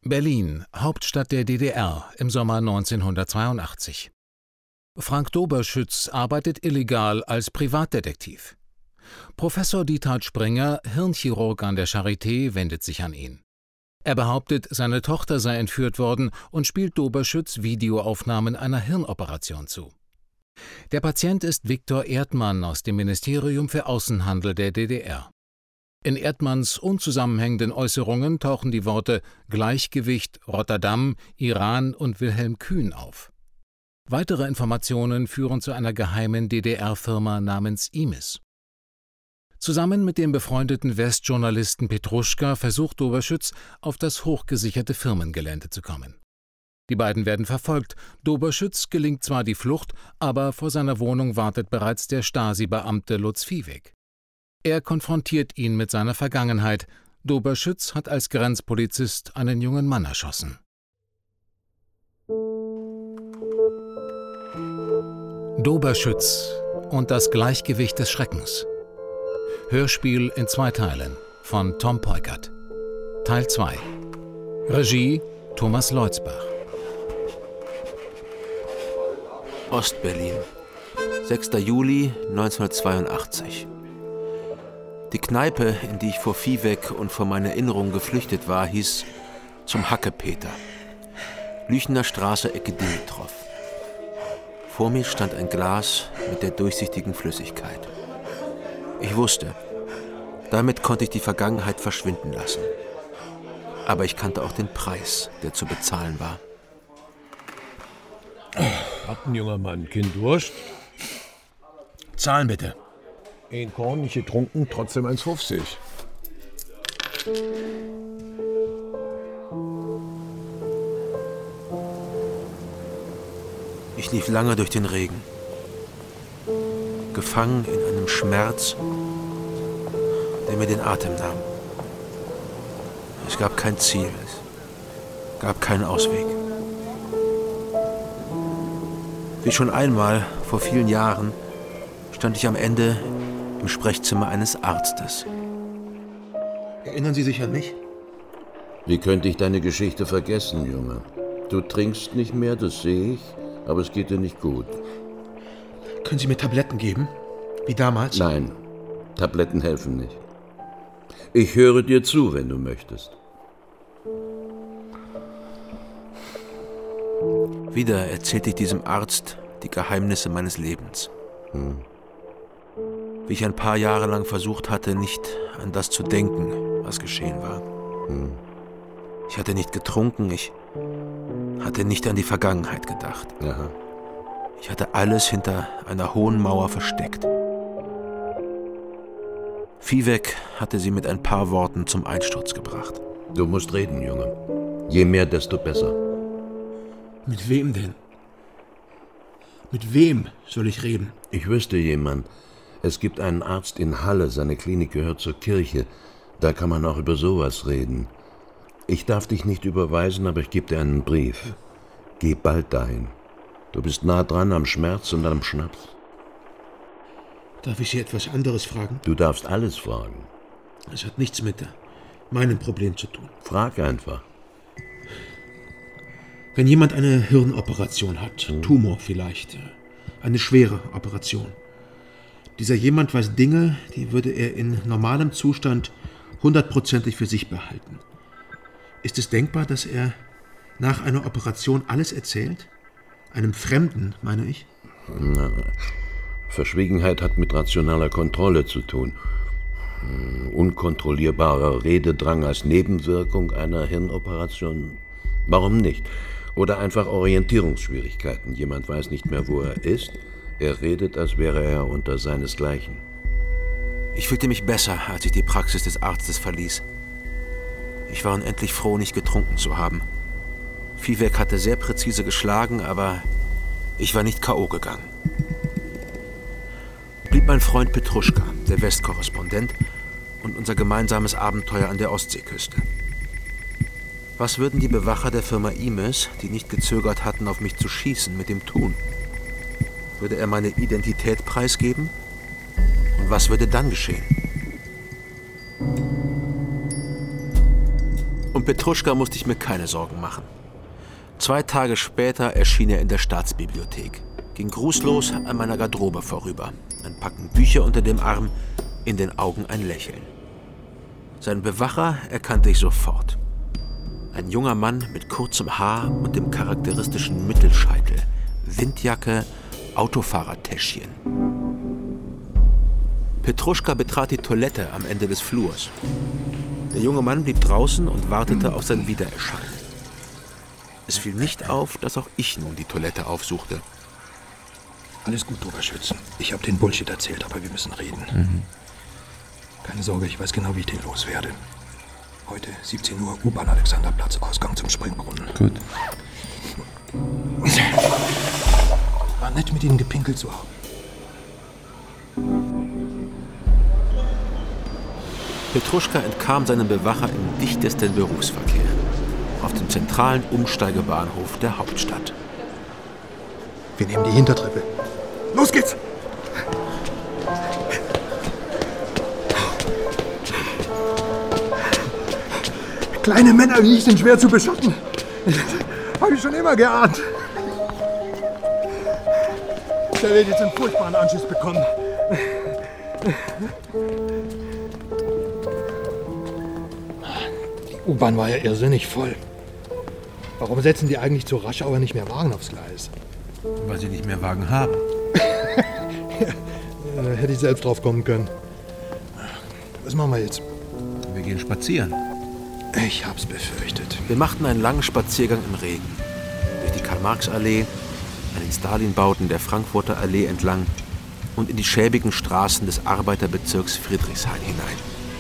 Berlin, Hauptstadt der DDR, im Sommer 1982. Frank Doberschütz arbeitet illegal als Privatdetektiv. Professor Diethard Springer, Hirnchirurg an der Charité, wendet sich an ihn. Er behauptet, seine Tochter sei entführt worden und spielt Doberschütz Videoaufnahmen einer Hirnoperation zu. Der Patient ist Viktor Erdmann aus dem Ministerium für Außenhandel der DDR. In Erdmanns unzusammenhängenden Äußerungen tauchen die Worte Gleichgewicht, Rotterdam, Iran und Wilhelm Kühn auf. Weitere Informationen führen zu einer geheimen DDR-Firma namens Imis. Zusammen mit dem befreundeten Westjournalisten Petruschka versucht Doberschütz, auf das hochgesicherte Firmengelände zu kommen. Die beiden werden verfolgt. Doberschütz gelingt zwar die Flucht, aber vor seiner Wohnung wartet bereits der Stasi-Beamte Lutz Viehweg. Er konfrontiert ihn mit seiner Vergangenheit. Doberschütz hat als Grenzpolizist einen jungen Mann erschossen. Doberschütz und das Gleichgewicht des Schreckens. Hörspiel in 2 Teilen von Tom Peukert. Teil 2. Regie Thomas Leutzbach. Ostberlin, 6. Juli 1982. Die Kneipe, in die ich vor Viehweg und vor meiner Erinnerung geflüchtet war, hieß Zum Hackepeter. Lüchener Straße, Ecke Dimitrov. Vor mir stand ein Glas mit der durchsichtigen Flüssigkeit. Ich wusste, damit konnte ich die Vergangenheit verschwinden lassen. Aber ich kannte auch den Preis, der zu bezahlen war. Hat ein junger Mann, Kind Durst? Zahlen bitte. Ein Korn nicht getrunken, trotzdem 1,50. Ich lief lange durch den Regen, gefangen in einem Schmerz, der mir den Atem nahm. Es gab kein Ziel, es gab keinen Ausweg. Wie schon einmal, vor vielen Jahren, stand ich am Ende im Sprechzimmer eines Arztes. Erinnern Sie sich an mich? Wie könnte ich deine Geschichte vergessen, Junge? Du trinkst nicht mehr, das sehe ich, aber es geht dir nicht gut. Können Sie mir Tabletten geben? Wie damals? Nein, Tabletten helfen nicht. Ich höre dir zu, wenn du möchtest. Wieder erzählte ich diesem Arzt die Geheimnisse meines Lebens. Wie ich ein paar Jahre lang versucht hatte, nicht an das zu denken, was geschehen war. Ich hatte nicht getrunken, ich hatte nicht an die Vergangenheit gedacht. Aha. Ich hatte alles hinter einer hohen Mauer versteckt. Viehweg hatte sie mit ein paar Worten zum Einsturz gebracht. Du musst reden, Junge. Je mehr, desto besser. Mit wem denn? Mit wem soll ich reden? Ich wüsste jemand. Es gibt einen Arzt in Halle, seine Klinik gehört zur Kirche. Da kann man auch über sowas reden. Ich darf dich nicht überweisen, aber ich gebe dir einen Brief. Geh bald dahin. Du bist nah dran am Schmerz und am Schnaps. Darf ich Sie etwas anderes fragen? Du darfst alles fragen. Es hat nichts mit meinem Problem zu tun. Frag einfach. Wenn jemand eine Hirnoperation hat, Tumor vielleicht, eine schwere Operation. Dieser jemand weiß Dinge, die würde er in normalem Zustand 100%ig für sich behalten. Ist es denkbar, dass er nach einer Operation alles erzählt? Einem Fremden, meine ich? Na, Verschwiegenheit hat mit rationaler Kontrolle zu tun. Unkontrollierbarer Rededrang als Nebenwirkung einer Hirnoperation? Warum nicht? Oder einfach Orientierungsschwierigkeiten. Jemand weiß nicht mehr, wo er ist. Er redet, als wäre er unter seinesgleichen. Ich fühlte mich besser, als ich die Praxis des Arztes verließ. Ich war unendlich froh, nicht getrunken zu haben. Viehweg hatte sehr präzise geschlagen, aber ich war nicht K.O. gegangen. Blieb mein Freund Petruschka, der Westkorrespondent, und unser gemeinsames Abenteuer an der Ostseeküste. Was würden die Bewacher der Firma Imis, die nicht gezögert hatten, auf mich zu schießen, mit ihm tun? Würde er meine Identität preisgeben? Und was würde dann geschehen? Um Um Petruschka musste ich mir keine Sorgen machen. 2 Tage später erschien er in der Staatsbibliothek, ging grußlos an meiner Garderobe vorüber, ein Packen Bücher unter dem Arm, in den Augen ein Lächeln. Seinen Bewacher erkannte ich sofort. Ein junger Mann mit kurzem Haar und dem charakteristischen Mittelscheitel, Windjacke, Autofahrertäschchen. Petruschka betrat die Toilette am Ende des Flurs. Der junge Mann blieb draußen und wartete auf sein Wiedererscheinen. Es fiel nicht auf, dass auch ich nun die Toilette aufsuchte. Alles gut, Doberschütz. Ich habe den Bullshit erzählt, aber wir müssen reden. Keine Sorge, ich weiß genau, wie ich den loswerde. Heute, 17 Uhr, U-Bahn Alexanderplatz, Ausgang zum Springbrunnen. Gut. War nett, mit Ihnen gepinkelt zu haben. Petruschka entkam seinem Bewacher im dichtesten Berufsverkehr, auf dem zentralen Umsteigebahnhof der Hauptstadt. Wir nehmen die Hintertreppe. Los geht's! Kleine Männer wie ich sind schwer zu beschatten. Habe ich schon immer geahnt. Der wird jetzt einen furchtbaren Anschiss bekommen. Die U-Bahn war ja irrsinnig voll. Warum setzen die eigentlich zu Raschauer nicht mehr Wagen aufs Gleis? Weil sie nicht mehr Wagen haben. Hätte ich selbst drauf kommen können. Was machen wir jetzt? Wir gehen spazieren. Ich hab's befürchtet. Wir machten einen langen Spaziergang im Regen. Durch die Karl-Marx-Allee, an den Stalin-Bauten der Frankfurter Allee entlang und in die schäbigen Straßen des Arbeiterbezirks Friedrichshain hinein.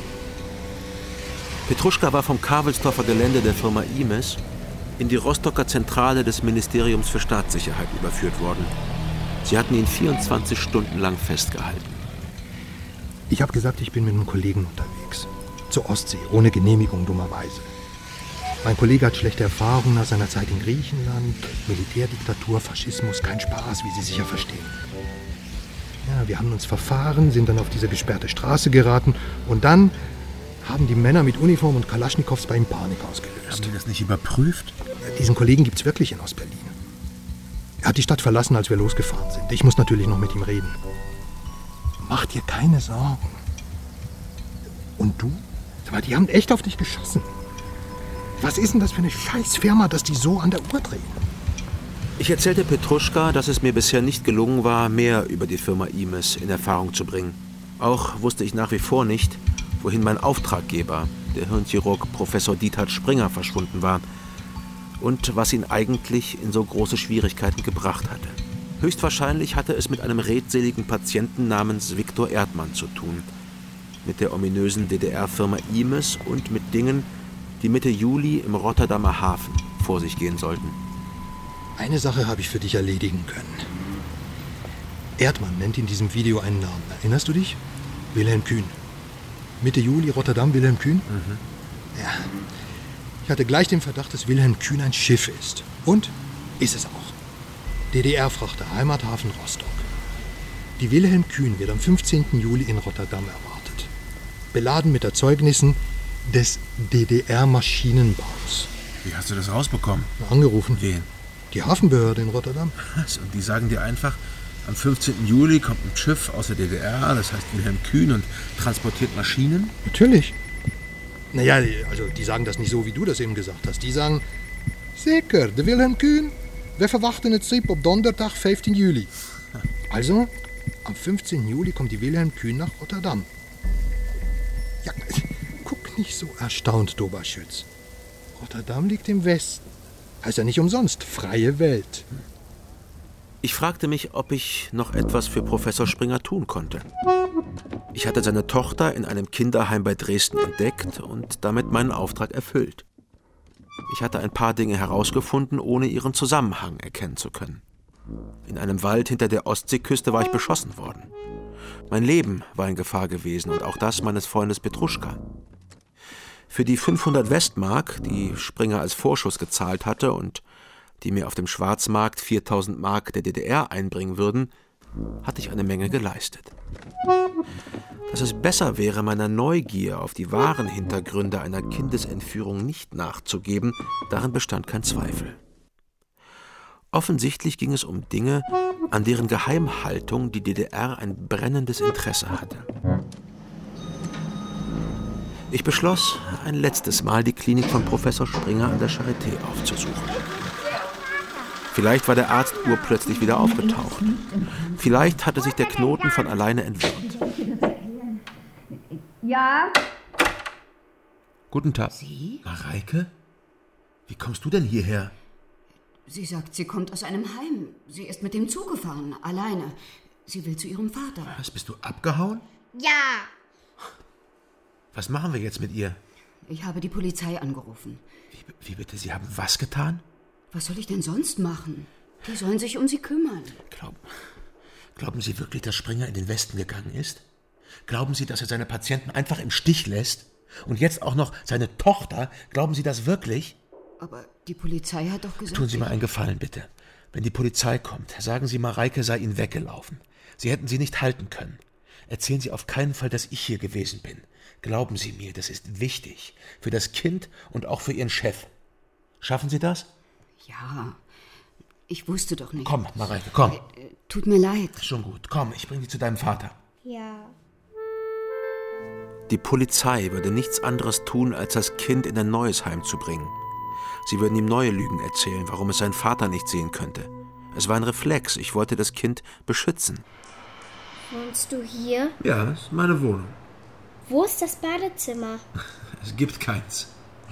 Petruschka war vom Kavelsdorfer Gelände der Firma Imes in die Rostocker Zentrale des Ministeriums für Staatssicherheit überführt worden. Sie hatten ihn 24 Stunden lang festgehalten. Ich habe gesagt, ich bin mit einem Kollegen unterwegs. Zur Ostsee, ohne Genehmigung, dummerweise. Mein Kollege hat schlechte Erfahrungen nach seiner Zeit in Griechenland. Militärdiktatur, Faschismus, kein Spaß, wie Sie sicher verstehen. Ja, wir haben uns verfahren, sind dann auf diese gesperrte Straße geraten und dann haben die Männer mit Uniform und Kalaschnikows bei ihm Panik ausgelöst. Haben Sie das nicht überprüft? Diesen Kollegen gibt's wirklich in Ostberlin. Er hat die Stadt verlassen, als wir losgefahren sind. Ich muss natürlich noch mit ihm reden. Mach dir keine Sorgen. Und du? Aber die haben echt auf dich geschossen. Was ist denn das für eine Scheißfirma, dass die so an der Uhr drehen? Ich erzählte Petruschka, dass es mir bisher nicht gelungen war, mehr über die Firma Imes in Erfahrung zu bringen. Auch wusste ich nach wie vor nicht, wohin mein Auftraggeber, der Hirnchirurg Professor Diethard Springer, verschwunden war und was ihn eigentlich in so große Schwierigkeiten gebracht hatte. Höchstwahrscheinlich hatte es mit einem redseligen Patienten namens Viktor Erdmann zu tun, mit der ominösen DDR-Firma Imes und mit Dingen, die Mitte Juli im Rotterdamer Hafen vor sich gehen sollten. Eine Sache habe ich für dich erledigen können. Erdmann nennt in diesem Video einen Namen. Erinnerst du dich? Wilhelm Kühn. Mitte Juli, Rotterdam, Wilhelm Kühn? Ja. Ich hatte gleich den Verdacht, dass Wilhelm Kühn ein Schiff ist. Und ist es auch. DDR-Frachter, Heimathafen Rostock. Die Wilhelm Kühn wird am 15. Juli in Rotterdam erwartet. Beladen mit Erzeugnissen des DDR-Maschinenbaus. Wie hast du das rausbekommen? Angerufen. Wen? Die Hafenbehörde in Rotterdam. Was? Und die sagen dir einfach, am 15. Juli kommt ein Schiff aus der DDR, das heißt Wilhelm Kühn, und transportiert Maschinen? Natürlich. Naja, also die sagen das nicht so, wie du das eben gesagt hast. Die sagen, zeker, de Wilhelm Kühn, wir verwachten het schip op donderdag 15 Juli. Also, am 15. Juli kommt die Wilhelm Kühn nach Rotterdam. Ja, guck nicht so erstaunt, Doberschütz. Rotterdam liegt im Westen. Heißt ja nicht umsonst, freie Welt. Ich fragte mich, ob ich noch etwas für Professor Springer tun konnte. Ich hatte seine Tochter in einem Kinderheim bei Dresden entdeckt und damit meinen Auftrag erfüllt. Ich hatte ein paar Dinge herausgefunden, ohne ihren Zusammenhang erkennen zu können. In einem Wald hinter der Ostseeküste war ich beschossen worden. Mein Leben war in Gefahr gewesen und auch das meines Freundes Petruschka. Für die 500 Westmark, die Springer als Vorschuss gezahlt hatte und die mir auf dem Schwarzmarkt 4000 Mark der DDR einbringen würden, hatte ich eine Menge geleistet. Dass es besser wäre, meiner Neugier auf die wahren Hintergründe einer Kindesentführung nicht nachzugeben, darin bestand kein Zweifel. Offensichtlich ging es um Dinge, an deren Geheimhaltung die DDR ein brennendes Interesse hatte. Ich beschloss, ein letztes Mal die Klinik von Professor Springer an der Charité aufzusuchen. Vielleicht war der Arzt urplötzlich wieder aufgetaucht. Vielleicht hatte sich der Knoten von alleine entwirrt. Ja? Guten Tag. Sie? Mareike? Wie kommst du denn hierher? Sie sagt, sie kommt aus einem Heim. Sie ist mit dem Zug gefahren, alleine. Sie will zu ihrem Vater. Was, bist du abgehauen? Ja. Was machen wir jetzt mit ihr? Ich habe die Polizei angerufen. Wie bitte? Sie haben was getan? Was soll ich denn sonst machen? Die sollen sich um sie kümmern. Glauben Sie wirklich, dass Springer in den Westen gegangen ist? Glauben Sie, dass er seine Patienten einfach im Stich lässt? Und jetzt auch noch seine Tochter? Glauben Sie das wirklich? Aber die Polizei hat doch gesagt... Tun Sie mir einen Gefallen, bitte. Wenn die Polizei kommt, sagen Sie, Mareike sei Ihnen weggelaufen. Sie hätten sie nicht halten können. Erzählen Sie auf keinen Fall, dass ich hier gewesen bin. Glauben Sie mir, das ist wichtig. Für das Kind und auch für Ihren Chef. Schaffen Sie das? Ja, ich wusste doch nicht. Komm, Mareike, komm. Tut mir leid. Schon gut. Komm, ich bring dich zu deinem Vater. Ja. Die Polizei würde nichts anderes tun, als das Kind in ein neues Heim zu bringen. Sie würden ihm neue Lügen erzählen, warum es seinen Vater nicht sehen könnte. Es war ein Reflex. Ich wollte das Kind beschützen. Wohnst du hier? Ja, das ist meine Wohnung. Wo ist das Badezimmer? Es gibt keins.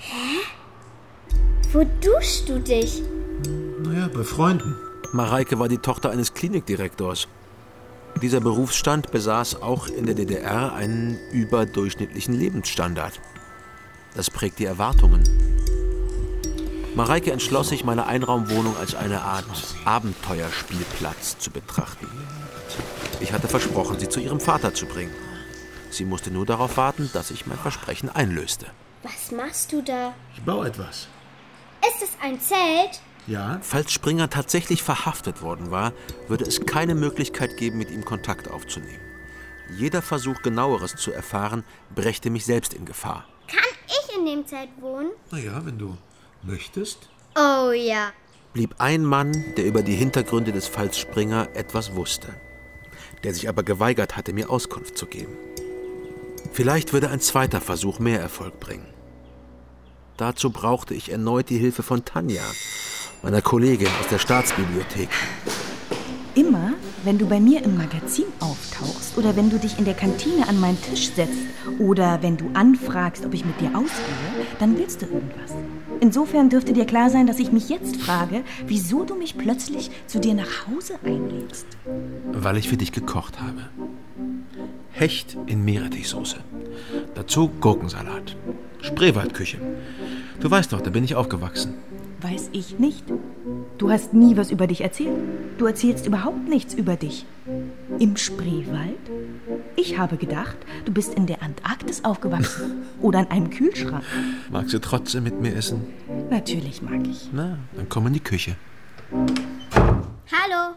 Wo duschst du dich? Naja, bei Freunden. Mareike war die Tochter eines Klinikdirektors. Dieser Berufsstand besaß auch in der DDR einen überdurchschnittlichen Lebensstandard. Das prägt die Erwartungen. Mareike entschloss sich, meine Einraumwohnung als eine Art Abenteuerspielplatz zu betrachten. Ich hatte versprochen, sie zu ihrem Vater zu bringen. Sie musste nur darauf warten, dass ich mein Versprechen einlöste. Was machst du da? Ich baue etwas. Ist es ein Zelt? Ja? Falls Springer tatsächlich verhaftet worden war, würde es keine Möglichkeit geben, mit ihm Kontakt aufzunehmen. Jeder Versuch, Genaueres zu erfahren, brächte mich selbst in Gefahr. Kann ich in dem Zelt wohnen? Naja, wenn du möchtest. Oh ja. Blieb ein Mann, der über die Hintergründe des Falls Springer etwas wusste, der sich aber geweigert hatte, mir Auskunft zu geben. Vielleicht würde ein zweiter Versuch mehr Erfolg bringen. Dazu brauchte ich erneut die Hilfe von Tanja, meiner Kollegin aus der Staatsbibliothek. Immer, wenn du bei mir im Magazin auftauchst oder wenn du dich in der Kantine an meinen Tisch setzt oder wenn du anfragst, ob ich mit dir ausgehe, dann willst du irgendwas. Insofern dürfte dir klar sein, dass ich mich jetzt frage, wieso du mich plötzlich zu dir nach Hause einlädst. Weil ich für dich gekocht habe. Hecht in Meerrettichsoße. Dazu Gurkensalat. Spreewaldküche. Du weißt doch, da bin ich aufgewachsen. Weiß ich nicht. Du hast nie was über dich erzählt. Du erzählst überhaupt nichts über dich. Im Spreewald? Ich habe gedacht, du bist in der Antarktis aufgewachsen. Oder an einem Kühlschrank. Magst du trotzdem mit mir essen? Natürlich mag ich. Na, dann komm in die Küche. Hallo,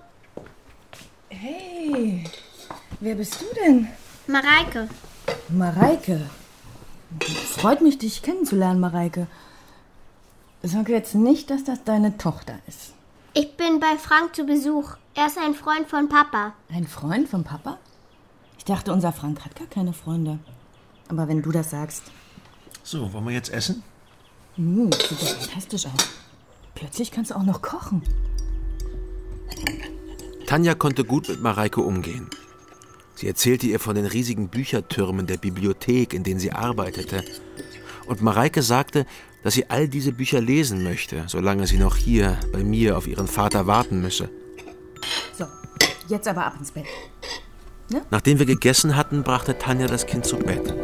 Hey, wer bist du denn? Mareike. Mareike. Freut mich, dich kennenzulernen, Mareike. Sag jetzt nicht, dass das deine Tochter ist. Ich bin bei Frank zu Besuch. Er ist ein Freund von Papa. Ein Freund von Papa? Ich dachte, unser Frank hat gar keine Freunde. Aber wenn du das sagst... So, wollen wir jetzt essen? Sieht ja fantastisch aus. Plötzlich kannst du auch noch kochen. Tanja konnte gut mit Mareike umgehen. Sie erzählte ihr von den riesigen Büchertürmen der Bibliothek, in denen sie arbeitete. Und Mareike sagte, dass sie all diese Bücher lesen möchte, solange sie noch hier bei mir auf ihren Vater warten müsse. So, jetzt aber ab ins Bett. Ne? Nachdem wir gegessen hatten, brachte Tanja das Kind zu Bett.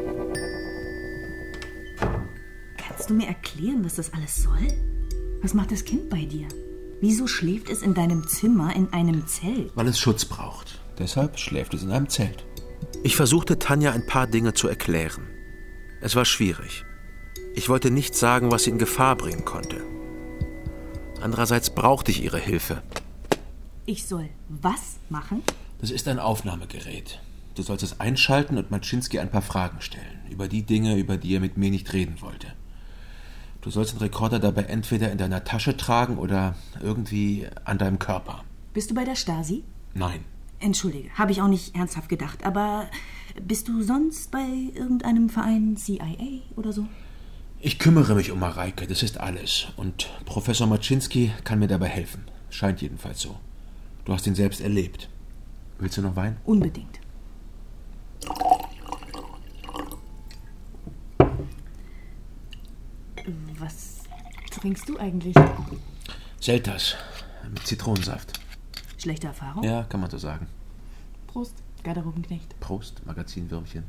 Kannst du mir erklären, was das alles soll? Was macht das Kind bei dir? Wieso schläft es in deinem Zimmer in einem Zelt? Weil es Schutz braucht. Deshalb schläft es in einem Zelt. Ich versuchte Tanja ein paar Dinge zu erklären. Es war schwierig. Ich wollte nichts sagen, was sie in Gefahr bringen konnte. Andererseits brauchte ich ihre Hilfe. Ich soll was machen? Das ist ein Aufnahmegerät. Du sollst es einschalten und Maczynski ein paar Fragen stellen. Über die Dinge, über die er mit mir nicht reden wollte. Du sollst den Rekorder dabei entweder in deiner Tasche tragen oder irgendwie an deinem Körper. Bist du bei der Stasi? Nein. Entschuldige, habe ich auch nicht ernsthaft gedacht. Aber bist du sonst bei irgendeinem Verein CIA oder so? Ich kümmere mich um Mareike, das ist alles. Und Professor Maczynski kann mir dabei helfen. Scheint jedenfalls so. Du hast ihn selbst erlebt. Willst du noch Wein? Unbedingt. Was trinkst du eigentlich? Selters mit Zitronensaft. Schlechte Erfahrung? Ja, kann man so sagen. Prost, Garderobenknecht. Prost, Magazinwürmchen.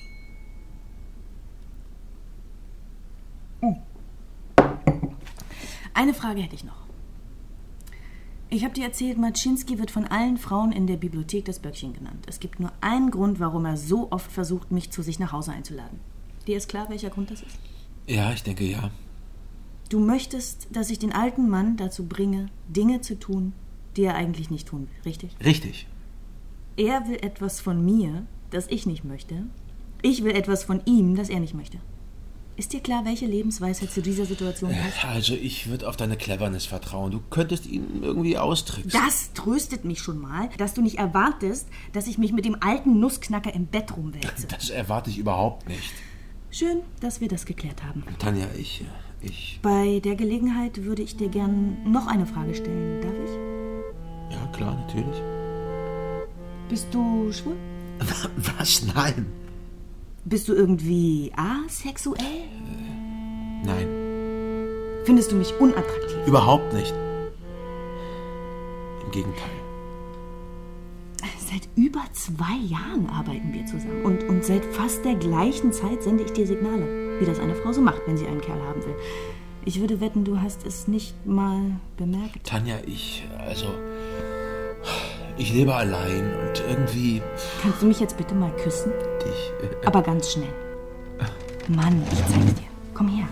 Eine Frage hätte ich noch. Ich habe dir erzählt, Maczynski wird von allen Frauen in der Bibliothek das Böckchen genannt. Es gibt nur einen Grund, warum er so oft versucht, mich zu sich nach Hause einzuladen. Dir ist klar, welcher Grund das ist? Ja, ich denke ja. Du möchtest, dass ich den alten Mann dazu bringe, Dinge zu tun, die er eigentlich nicht tun will, richtig? Richtig. Er will etwas von mir, das ich nicht möchte. Ich will etwas von ihm, das er nicht möchte. Ist dir klar, welche Lebensweisheit zu dieser Situation passt? Also ich würde auf deine Cleverness vertrauen. Du könntest ihn irgendwie austricksen. Das tröstet mich schon mal, dass du nicht erwartest, dass ich mich mit dem alten Nussknacker im Bett rumwälze. Das erwarte ich überhaupt nicht. Schön, dass wir das geklärt haben. Tanja, ich... Bei der Gelegenheit würde ich dir gern noch eine Frage stellen. Darf ich? Ja, klar, natürlich. Bist du schwul? Was? Nein. Bist du irgendwie asexuell? Nein. Findest du mich unattraktiv? Überhaupt nicht. Im Gegenteil. Seit über 2 Jahren arbeiten wir zusammen. Und seit fast der gleichen Zeit sende ich dir Signale, wie das eine Frau so macht, wenn sie einen Kerl haben will. Ich würde wetten, du hast es nicht mal bemerkt. Tanja, ich lebe allein und irgendwie... Kannst du mich jetzt bitte mal küssen? Dich? Aber ganz schnell. Mann, ich zeig's dir. Komm her.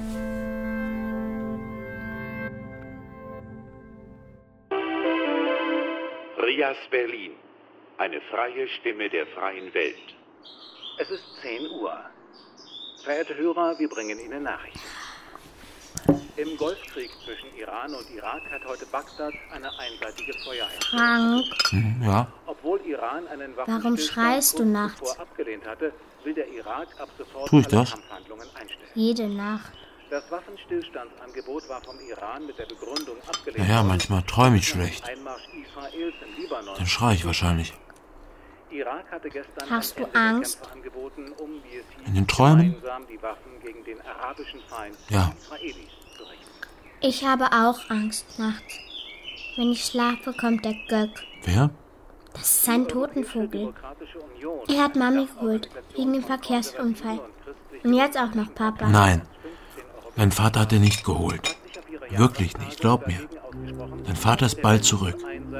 Rias Berlin. Eine freie Stimme der freien Welt. Es ist 10 Uhr. Verehrte Hörer, wir bringen Ihnen Nachrichten. Im Golfkrieg zwischen Iran und Irak hat heute Bagdad eine einseitige Feuererklärung. Frank. Ja? Obwohl Iran einen Warum schreist du nachts? abgelehnt hatte, will der Irak ab sofort Tu ich alle das? Kampfhandlungen einstellen. Jede Nacht. Das Waffenstillstandsangebot war vom Iran mit der Begründung abgelehnt. Naja, manchmal träume ich schlecht. Einmarsch Israels im Libanon. Dann schreie ich wahrscheinlich. Irak hatte gestern Hast ein du Ende der Angst? Kämpfe angeboten, um, wie es hieß, In den Träumen? gemeinsam die Waffen gegen den arabischen Feind Ja. Israelis zu richten. Ich habe auch Angst nachts. Wenn ich schlafe, kommt der Göck. Wer? Das ist ein Totenvogel. Er hat Mami geholt, wegen dem Verkehrsunfall. Und jetzt auch noch Papa. Nein. Dein Vater hat den nicht geholt. Wirklich nicht, glaub mir. Dein Vater ist bald zurück.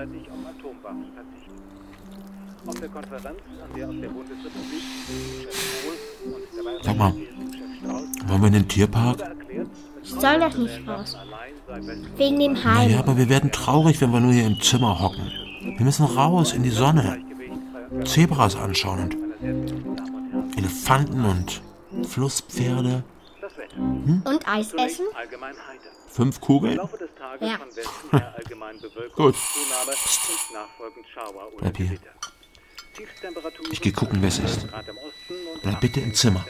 Sag mal, wollen wir in den Tierpark? Ich soll doch nicht raus. Wegen dem Heim. Naja, aber wir werden traurig, wenn wir nur hier im Zimmer hocken. Wir müssen raus in die Sonne. Zebras anschauen und Elefanten und Flusspferde. Und Eis essen? 5 Kugeln? Ja. Gut. Bleib hier. Ich gehe gucken, wer es ist. Bleib bitte im Zimmer.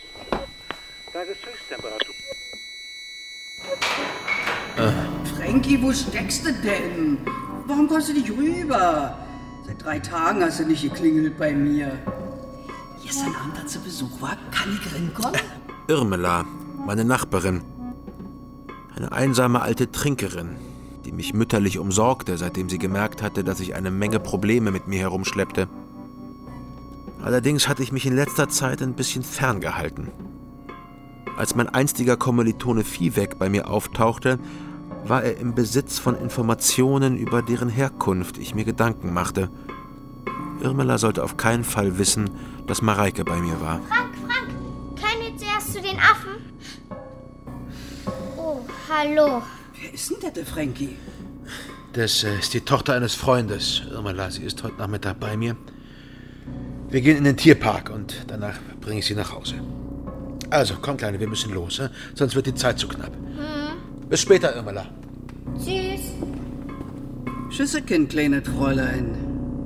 Frankie, wo steckst du denn? Warum kommst du nicht rüber? Seit 3 Tagen hast du nicht geklingelt bei mir. Gestern Abend, als du Besuch war, kann ich reinkommen? Irmela, meine Nachbarin. Eine einsame alte Trinkerin, die mich mütterlich umsorgte, seitdem sie gemerkt hatte, dass ich eine Menge Probleme mit mir herumschleppte. Allerdings hatte ich mich in letzter Zeit ein bisschen ferngehalten. Als mein einstiger Kommilitone Viehweg bei mir auftauchte, war er im Besitz von Informationen, über deren Herkunft ich mir Gedanken machte. Irmela sollte auf keinen Fall wissen, dass Mareike bei mir war. Frank, keine zuerst zu den Affen. Oh, hallo. Wer ist denn der Frankie? Das ist die Tochter eines Freundes. Irmela, sie ist heute Nachmittag bei mir. Wir gehen in den Tierpark und danach bringe ich sie nach Hause. Also, komm, Kleine, wir müssen los, sonst wird die Zeit zu knapp. Bis später, Irmela. Tschüss. Tschüssechen, kleines Fräulein.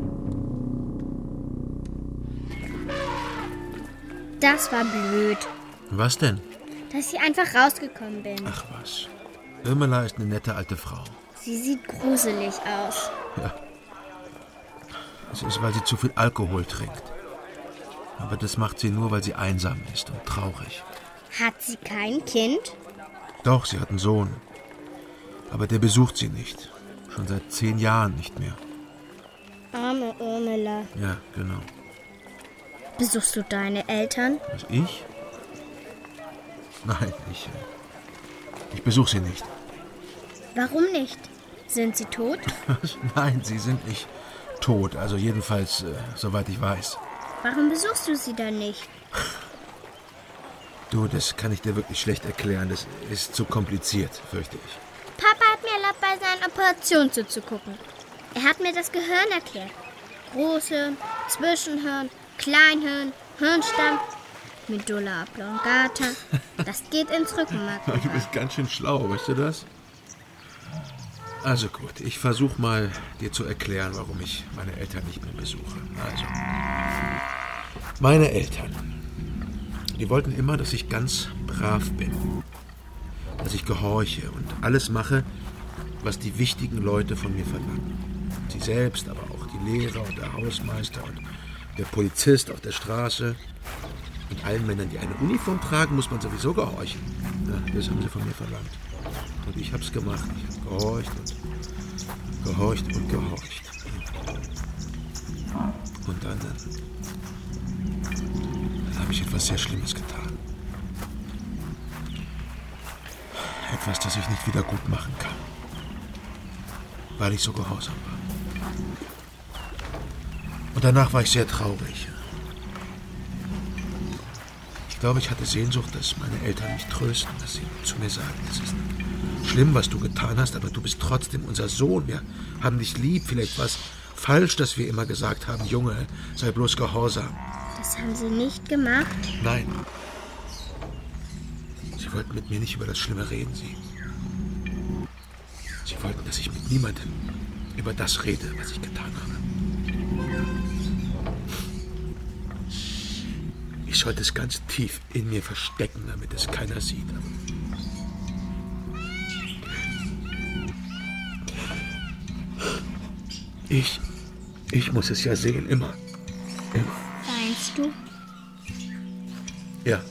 Das war blöd, Was denn? dass ich einfach rausgekommen bin. Ach was. Irmela ist eine nette alte Frau. Sie sieht gruselig aus. Ja. Es ist, weil sie zu viel Alkohol trinkt. Aber das macht sie nur, weil sie einsam ist und traurig. Hat sie kein Kind? Doch, sie hat einen Sohn. Aber der besucht sie nicht. Schon seit 10 Jahren nicht mehr. Arme Irmela. Ja, genau. Besuchst du deine Eltern? Was, ich? Nein, ich besuche sie nicht. Warum nicht? Sind sie tot? Nein, sie sind nicht tot. Also jedenfalls, soweit ich weiß. Warum besuchst du sie dann nicht? Du, das kann ich dir wirklich schlecht erklären. Das ist zu kompliziert, fürchte ich. Papa hat mir erlaubt, bei seinen Operationen zuzugucken. Er hat mir das Gehirn erklärt. Große, Zwischenhirn, Kleinhirn, Hirnstamm, Medulla oblongata. Das geht ins Rückenmark. Du bist ganz schön schlau, weißt du das? Also gut, ich versuche mal, dir zu erklären, warum ich meine Eltern nicht mehr besuche. Also, meine Eltern, die wollten immer, dass ich ganz brav bin. Dass ich gehorche und alles mache, was die wichtigen Leute von mir verlangen. Sie selbst, aber auch die Lehrer und der Hausmeister und der Polizist auf der Straße. Und allen Männern, die eine Uniform tragen, muss man sowieso gehorchen. Ja, das haben sie von mir verlangt. Und ich hab's gemacht. Ich hab gehorcht und gehorcht und gehorcht. Und dann habe ich etwas sehr Schlimmes getan. Etwas, das ich nicht wieder gut machen kann. Weil ich so gehorsam war. Und danach war ich sehr traurig. Ich glaube, ich hatte Sehnsucht, dass meine Eltern mich trösten, dass sie zu mir sagen, es ist schlimm, was du getan hast, aber du bist trotzdem unser Sohn. Wir haben dich lieb. Vielleicht war es falsch, dass wir immer gesagt haben, Junge, sei bloß gehorsam. Das haben sie nicht gemacht? Nein. Sie wollten mit mir nicht über das Schlimme reden. Sie wollten, dass ich mit niemandem über das rede, was ich getan habe. Ich sollte es ganz tief in mir verstecken, damit es keiner sieht. Ich muss es ja sehen, immer. Weinst du? Ja.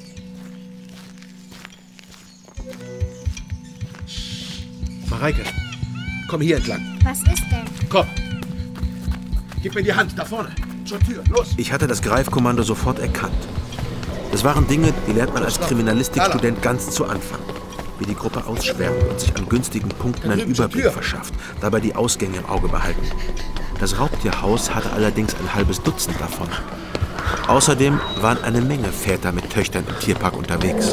Mareike, komm hier entlang. Was ist denn? Komm. Gib mir die Hand, da vorne. Zur Tür, los. Ich hatte das Greifkommando sofort erkannt. Das waren Dinge, die lernt man als Kriminalistikstudent ganz zu Anfang. Wie die Gruppe ausschwärmt und sich an günstigen Punkten einen Überblick verschafft, dabei die Ausgänge im Auge behalten. Das Raubtierhaus hatte allerdings ein halbes Dutzend davon. Außerdem waren eine Menge Väter mit Töchtern im Tierpark unterwegs.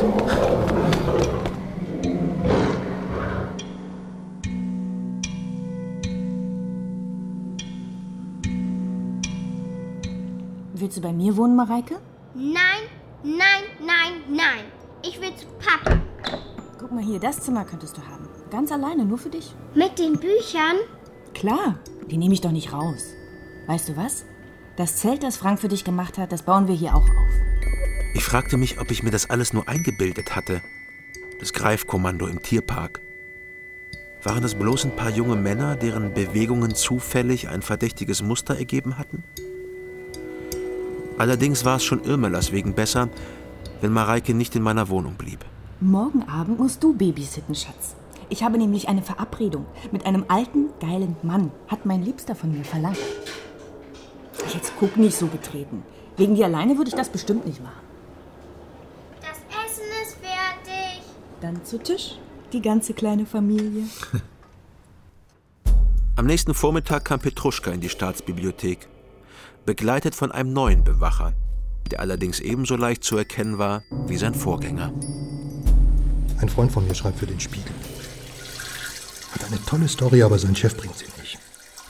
Willst du bei mir wohnen, Mareike? Nein, nein, nein, nein. Ich will zu Papa. Guck mal hier, das Zimmer könntest du haben. Ganz alleine, nur für dich. Mit den Büchern? Klar, die nehme ich doch nicht raus. Weißt du was? Das Zelt, das Frank für dich gemacht hat, das bauen wir hier auch auf. Ich fragte mich, ob ich mir das alles nur eingebildet hatte. Das Greifkommando im Tierpark. Waren das bloß ein paar junge Männer, deren Bewegungen zufällig ein verdächtiges Muster ergeben hatten? Allerdings war es schon Irmelas wegen besser, wenn Mareike nicht in meiner Wohnung blieb. Morgen Abend musst du babysitten, Schatz. Ich habe nämlich eine Verabredung mit einem alten, geilen Mann, hat mein Liebster von mir verlangt. Jetzt guck nicht so betreten. Wegen dir alleine würde ich das bestimmt nicht machen. Das Essen ist fertig. Dann zu Tisch, die ganze kleine Familie. Am nächsten Vormittag kam Petruschka in die Staatsbibliothek, begleitet von einem neuen Bewacher, der allerdings ebenso leicht zu erkennen war wie sein Vorgänger. Ein Freund von mir schreibt für den Spiegel. Hat eine tolle Story, aber sein Chef bringt sie nicht.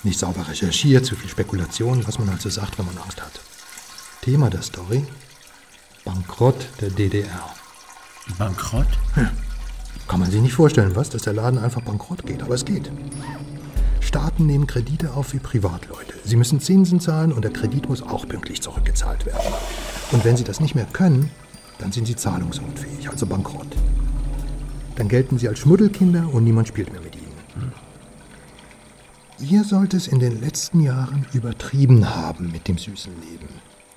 Nicht sauber recherchiert, zu viel Spekulation, was man halt so sagt, wenn man Angst hat. Thema der Story: Bankrott der DDR. Bankrott? Ja. Kann man sich nicht vorstellen, was? Dass der Laden einfach bankrott geht, aber es geht. Staaten nehmen Kredite auf wie Privatleute. Sie müssen Zinsen zahlen und der Kredit muss auch pünktlich zurückgezahlt werden. Und wenn sie das nicht mehr können, dann sind sie zahlungsunfähig, also bankrott. Dann gelten sie als Schmuddelkinder und niemand spielt mehr mit ihnen. Ihr sollt es in den letzten Jahren übertrieben haben mit dem süßen Leben.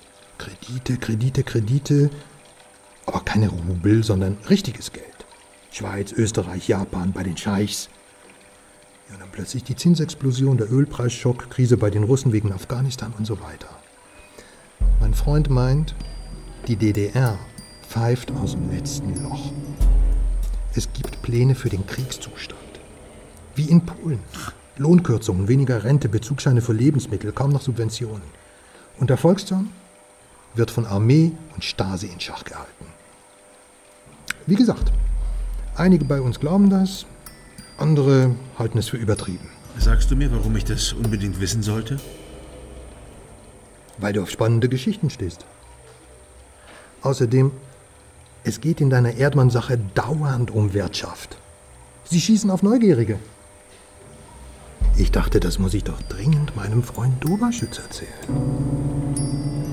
Kredite, aber keine Rubel, sondern richtiges Geld. Schweiz, Österreich, Japan, bei den Scheichs. Ja, dann plötzlich die Zinsexplosion, der Ölpreisschock, Krise bei den Russen wegen Afghanistan und so weiter. Mein Freund meint, die DDR pfeift aus dem letzten Loch. Es gibt Pläne für den Kriegszustand. Wie in Polen. Lohnkürzungen, weniger Rente, Bezugsscheine für Lebensmittel, kaum noch Subventionen. Und der Volkszorn wird von Armee und Stasi in Schach gehalten. Wie gesagt, einige bei uns glauben das, andere halten es für übertrieben. Sagst du mir, warum ich das unbedingt wissen sollte? Weil du auf spannende Geschichten stehst. Außerdem, es geht in deiner Erdmann-Sache dauernd um Wirtschaft. Sie schießen auf Neugierige. Ich dachte, das muss ich doch dringend meinem Freund Doberschütz erzählen.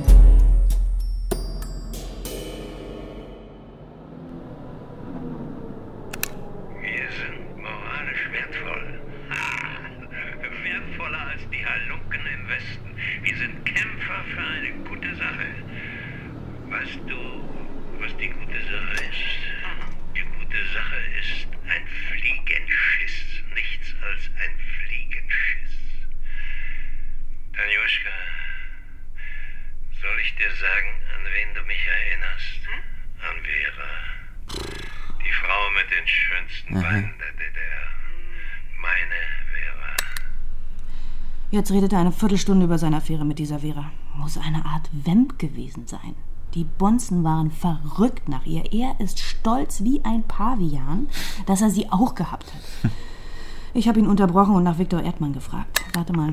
Jetzt redet er eine Viertelstunde über seine Affäre mit dieser Vera. Muss eine Art Vamp gewesen sein. Die Bonzen waren verrückt nach ihr. Er ist stolz wie ein Pavian, dass er sie auch gehabt hat. Ich habe ihn unterbrochen und nach Viktor Erdmann gefragt. Warte mal.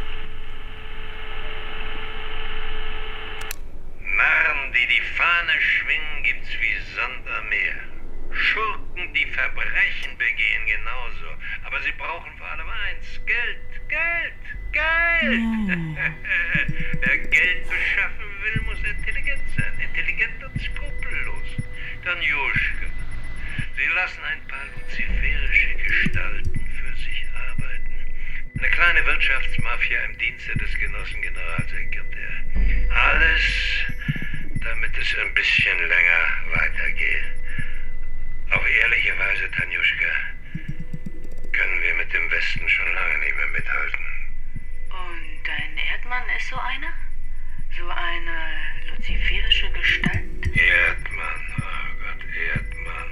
Narren, die die Fahne schwingen, gibt's wie Sand am Meer. Schurken, die Verbrechen begehen, genauso. Aber sie brauchen vor allem eins: Geld, Geld, Geld. Wer Geld beschaffen will, muss intelligent sein. Intelligent und skrupellos. Tanjuschka, Sie lassen ein paar luziferische Gestalten für sich arbeiten. Eine kleine Wirtschaftsmafia im Dienste des Genossen Generalsekretär. Alles, damit es ein bisschen länger weitergeht. Auf ehrliche Weise, Tanjuschka, können wir mit dem Westen schon lange nicht mehr mithalten. Und dein Erdmann ist so einer? So eine luziferische Gestalt? Erdmann, oh Gott, Erdmann.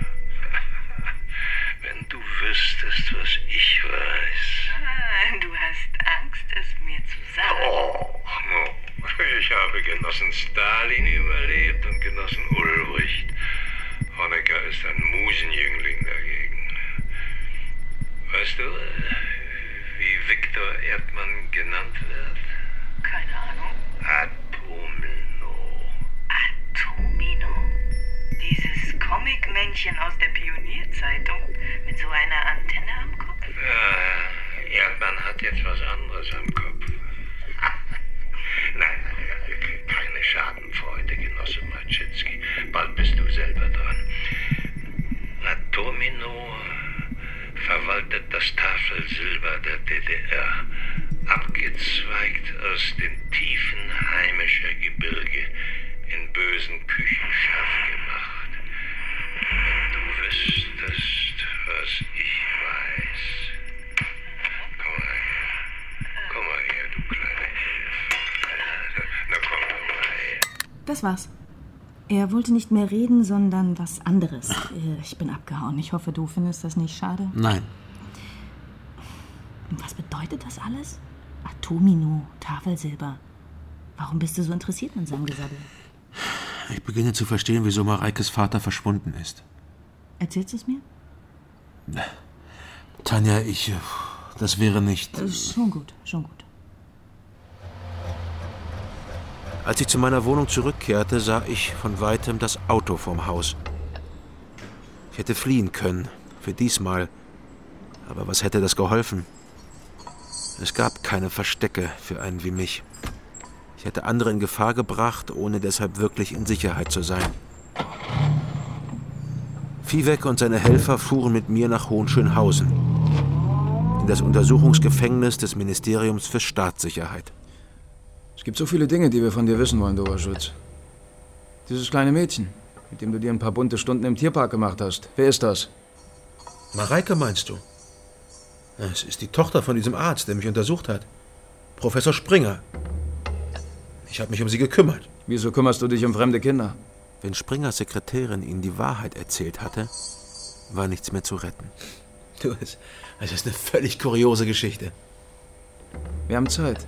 Wenn du wüsstest, was ich weiß. Du hast Angst, es mir zu sagen. Oh, no. Ich habe Genossen Stalin überlebt und Genossen Ulbricht. Honecker ist ein Musenjüngling dagegen. Weißt du, wie Viktor Erdmann genannt wird? Keine Ahnung. Atomino. Atomino? Dieses Comic-Männchen aus der Pionierzeitung mit so einer Antenne am Kopf? Ja, Erdmann hat jetzt was anderes am Kopf. Nein, keine Schadenfreude, Genosse Malczycki. Bald bist du selber dran. Atomino verwaltet das Tafelsilber der DDR, abgezweigt aus den Tiefen heimischer Gebirge, in bösen Küchen scharf gemacht. Wenn du wüsstest, was ich weiß. Komm mal her, du kleine Hilfe. Na komm mal her. Das war's. Er wollte nicht mehr reden, sondern was anderes. Ich bin abgehauen. Ich hoffe, du findest das nicht schade? Nein. Was bedeutet das alles? Atomino, Tafelsilber. Warum bist du so interessiert an seinem Gesabbel? Ich beginne zu verstehen, wieso Mareikes Vater verschwunden ist. Erzählst du es mir? Tanja, Das wäre nicht... Schon gut, schon gut. Als ich zu meiner Wohnung zurückkehrte, sah ich von weitem das Auto vorm Haus. Ich hätte fliehen können, für diesmal. Aber was hätte das geholfen? Es gab keine Verstecke für einen wie mich. Ich hätte andere in Gefahr gebracht, ohne deshalb wirklich in Sicherheit zu sein. Viehweg und seine Helfer fuhren mit mir nach Hohenschönhausen, in das Untersuchungsgefängnis des Ministeriums für Staatssicherheit. Es gibt so viele Dinge, die wir von dir wissen wollen, Doberschütz. Dieses kleine Mädchen, mit dem du dir ein paar bunte Stunden im Tierpark gemacht hast. Wer ist das? Mareike, meinst du? Es ist die Tochter von diesem Arzt, der mich untersucht hat. Professor Springer. Ich habe mich um sie gekümmert. Wieso kümmerst du dich um fremde Kinder? Wenn Springers Sekretärin ihnen die Wahrheit erzählt hatte, war nichts mehr zu retten. Du, es ist eine völlig kuriose Geschichte. Wir haben Zeit.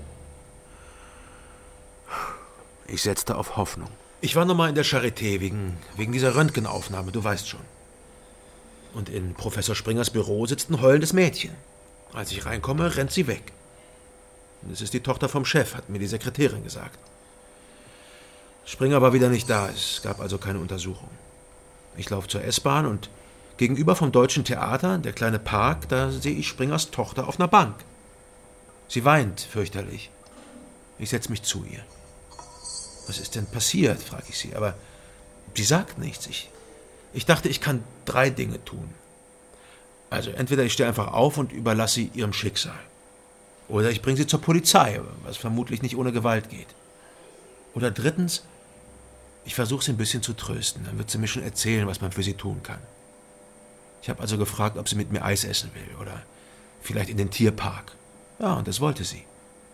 Ich setzte auf Hoffnung. Ich war nochmal in der Charité wegen dieser Röntgenaufnahme, du weißt schon. Und in Professor Springers Büro sitzt ein heulendes Mädchen. Als ich reinkomme, rennt sie weg. Und es ist die Tochter vom Chef, hat mir die Sekretärin gesagt. Springer war wieder nicht da, es gab also keine Untersuchung. Ich laufe zur S-Bahn und gegenüber vom Deutschen Theater, der kleine Park, da sehe ich Springers Tochter auf einer Bank. Sie weint fürchterlich. Ich setze mich zu ihr. Was ist denn passiert, frage ich sie, aber sie sagt nichts. Ich dachte, ich kann 3 Dinge tun. Also entweder ich stehe einfach auf und überlasse sie ihrem Schicksal. Oder ich bringe sie zur Polizei, was vermutlich nicht ohne Gewalt geht. Oder drittens, ich versuche sie ein bisschen zu trösten. Dann wird sie mir schon erzählen, was man für sie tun kann. Ich habe also gefragt, ob sie mit mir Eis essen will oder vielleicht in den Tierpark. Ja, und das wollte sie.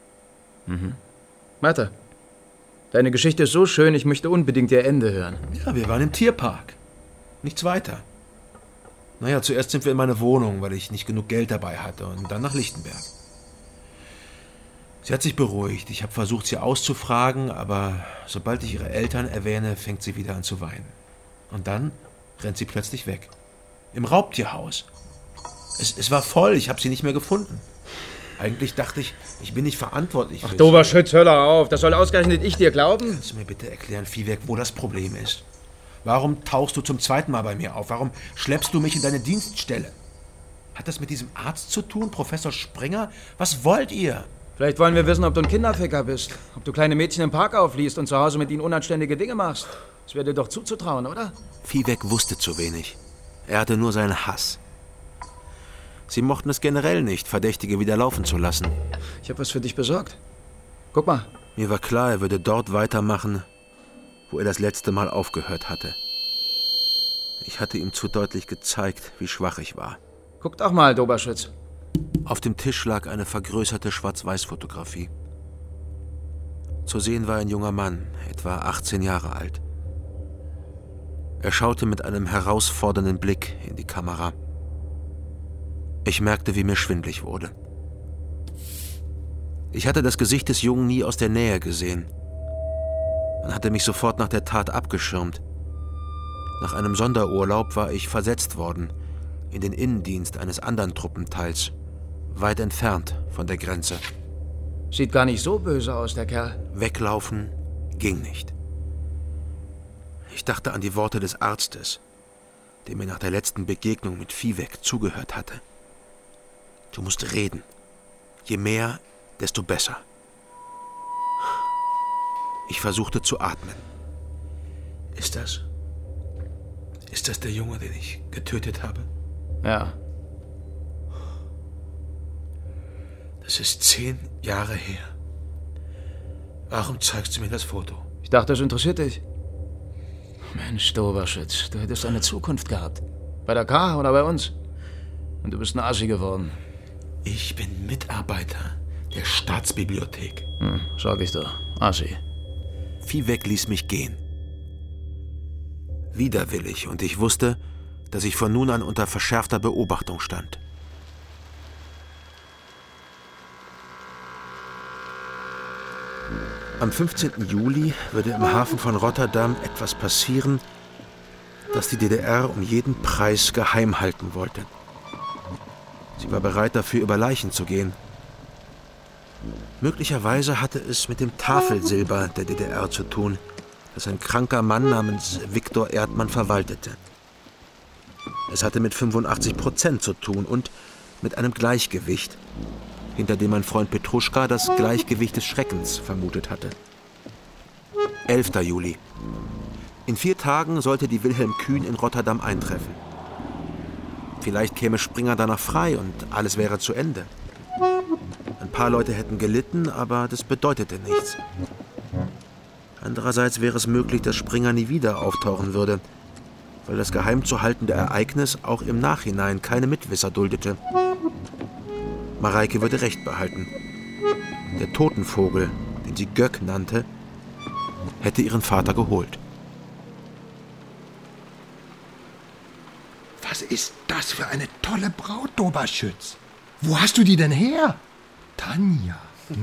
Warte. Deine Geschichte ist so schön, ich möchte unbedingt ihr Ende hören. Ja, wir waren im Tierpark. Nichts weiter. Naja, zuerst sind wir in meine Wohnung, weil ich nicht genug Geld dabei hatte, und dann nach Lichtenberg. Sie hat sich beruhigt. Ich habe versucht, sie auszufragen, aber sobald ich ihre Eltern erwähne, fängt sie wieder an zu weinen. Und dann rennt sie plötzlich weg. Im Raubtierhaus. Es war voll, ich habe sie nicht mehr gefunden. Eigentlich dachte ich, ich bin nicht verantwortlich für sie. Ach, Doberschütz, hör doch auf. Das soll ausgerechnet ich dir glauben? Kannst du mir bitte erklären, Viehweg, wo das Problem ist? Warum tauchst du zum 2. Mal bei mir auf? Warum schleppst du mich in deine Dienststelle? Hat das mit diesem Arzt zu tun, Professor Springer? Was wollt ihr? Vielleicht wollen wir wissen, ob du ein Kinderficker bist. Ob du kleine Mädchen im Park aufliest und zu Hause mit ihnen unanständige Dinge machst. Das wäre dir doch zuzutrauen, oder? Viehweg wusste zu wenig. Er hatte nur seinen Hass. Sie mochten es generell nicht, Verdächtige wieder laufen zu lassen. Ich habe was für dich besorgt. Guck mal. Mir war klar, er würde dort weitermachen, wo er das letzte Mal aufgehört hatte. Ich hatte ihm zu deutlich gezeigt, wie schwach ich war. Guck doch mal, Doberschütz. Auf dem Tisch lag eine vergrößerte Schwarz-Weiß-Fotografie. Zu sehen war ein junger Mann, etwa 18 Jahre alt. Er schaute mit einem herausfordernden Blick in die Kamera. Ich merkte, wie mir schwindlig wurde. Ich hatte das Gesicht des Jungen nie aus der Nähe gesehen. Man hatte mich sofort nach der Tat abgeschirmt. Nach einem Sonderurlaub war ich versetzt worden in den Innendienst eines anderen Truppenteils, weit entfernt von der Grenze. Sieht gar nicht so böse aus, der Kerl. Weglaufen ging nicht. Ich dachte an die Worte des Arztes, der mir nach der letzten Begegnung mit Viehweg zugehört hatte. Du musst reden. Je mehr, desto besser. Ich versuchte zu atmen. Ist das der Junge, den ich getötet habe? Ja. Das ist 10 Jahre her. Warum zeigst du mir das Foto? Ich dachte, das interessiert dich. Mensch, Doberschütz, du hättest eine Zukunft gehabt. Bei der K oder bei uns. Und du bist ein Assi geworden. Ich bin Mitarbeiter der Staatsbibliothek. Sag ich doch. Assi. Viehweg ließ mich gehen. Widerwillig, und ich wusste, dass ich von nun an unter verschärfter Beobachtung stand. Am 15. Juli würde im Hafen von Rotterdam etwas passieren, das die DDR um jeden Preis geheim halten wollte. Sie war bereit dafür, über Leichen zu gehen. Möglicherweise hatte es mit dem Tafelsilber der DDR zu tun, das ein kranker Mann namens Viktor Erdmann verwaltete. Es hatte mit 85% zu tun und mit einem Gleichgewicht, hinter dem mein Freund Petruschka das Gleichgewicht des Schreckens vermutet hatte. 11. Juli. In 4 Tagen sollte die Wilhelm Kühn in Rotterdam eintreffen. Vielleicht käme Springer danach frei und alles wäre zu Ende. Ein paar Leute hätten gelitten, aber das bedeutete nichts. Andererseits wäre es möglich, dass Springer nie wieder auftauchen würde, weil das geheim zu haltende Ereignis auch im Nachhinein keine Mitwisser duldete. Mareike würde Recht behalten. Der Totenvogel, den sie Göck nannte, hätte ihren Vater geholt. Was ist das für eine tolle Braut, Doberschütz? Wo hast du die denn her? Tanja.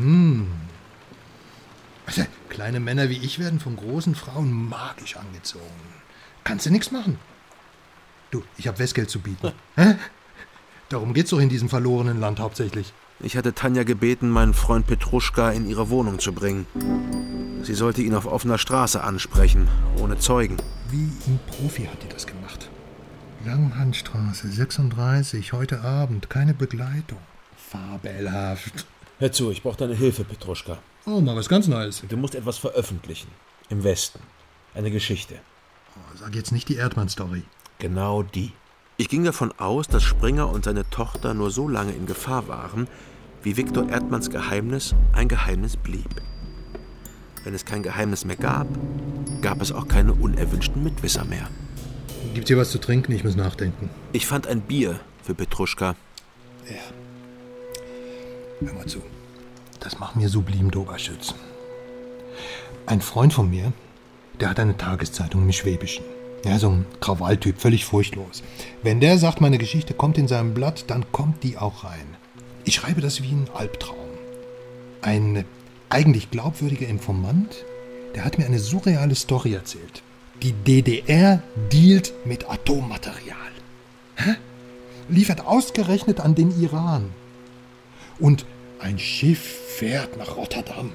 Also, kleine Männer wie ich werden von großen Frauen magisch angezogen. Kannst du nichts machen. Du, ich habe Westgeld zu bieten. Hä? Darum geht's doch in diesem verlorenen Land hauptsächlich. Ich hatte Tanja gebeten, meinen Freund Petruschka in ihre Wohnung zu bringen. Sie sollte ihn auf offener Straße ansprechen, ohne Zeugen. Wie ein Profi hat die das gemacht. Langhandstraße, 36, heute Abend, keine Begleitung. Fabelhaft. Hör zu, ich brauche deine Hilfe, Petruschka. Oh, mal was ganz Neues. Du musst etwas veröffentlichen. Im Westen. Eine Geschichte. Oh, sag jetzt nicht die Erdmann-Story. Genau die. Ich ging davon aus, dass Springer und seine Tochter nur so lange in Gefahr waren, wie Viktor Erdmanns Geheimnis ein Geheimnis blieb. Wenn es kein Geheimnis mehr gab, gab es auch keine unerwünschten Mitwisser mehr. Gibt's hier was zu trinken? Ich muss nachdenken. Ich fand ein Bier für Petruschka. Ja. Hör mal zu. Das macht mir sublim, Doberschütz. Ein Freund von mir, der hat eine Tageszeitung im Schwäbischen. Ja, so ein Krawalltyp, völlig furchtlos. Wenn der sagt, meine Geschichte kommt in seinem Blatt, dann kommt die auch rein. Ich schreibe das wie ein Albtraum. Ein eigentlich glaubwürdiger Informant, der hat mir eine surreale Story erzählt. Die DDR dealt mit Atommaterial. Hä? Liefert ausgerechnet an den Iran. Und ein Schiff fährt nach Rotterdam.